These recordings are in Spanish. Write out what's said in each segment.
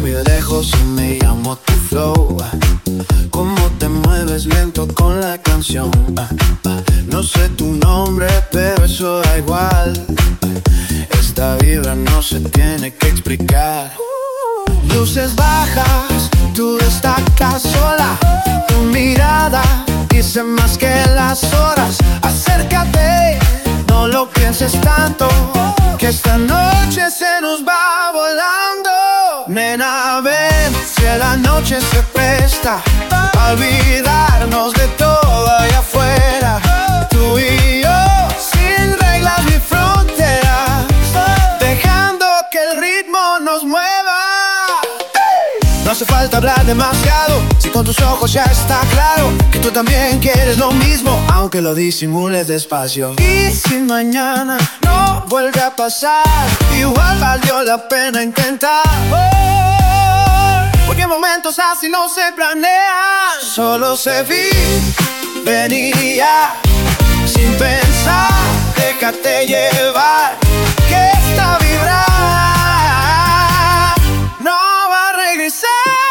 muy de lejos y me llamo tu flow. Cómo te mueves lento con la canción. No sé tu nombre, pero eso da igual. Esta vibra no se tiene que explicar. Luces bajas, tú destacas sola. Tu mirada dice más que las horas. Acércate, no lo pienses tanto, que esta noche se nos va volando. Nena, ven, si la noche se presta a olvidarnos de todo allá afuera. Tú y yo, sin reglas ni fronteras, dejando que el ritmo nos mueva. No hace falta hablar demasiado, si con tus ojos ya está claro que tú también quieres lo mismo, aunque lo disimules despacio. Y si mañana no vuelve a pasar, igual valió la pena intentar. Porque en momentos así no se planean, solo se vive ya. Sin pensar, déjate llevar, que esta vibra no va a regresar.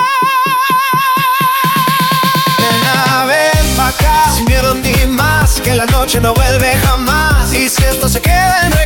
Nena, ven pa' acá, sin miedo ni más, que la noche no vuelve jamás. Y si esto se queda en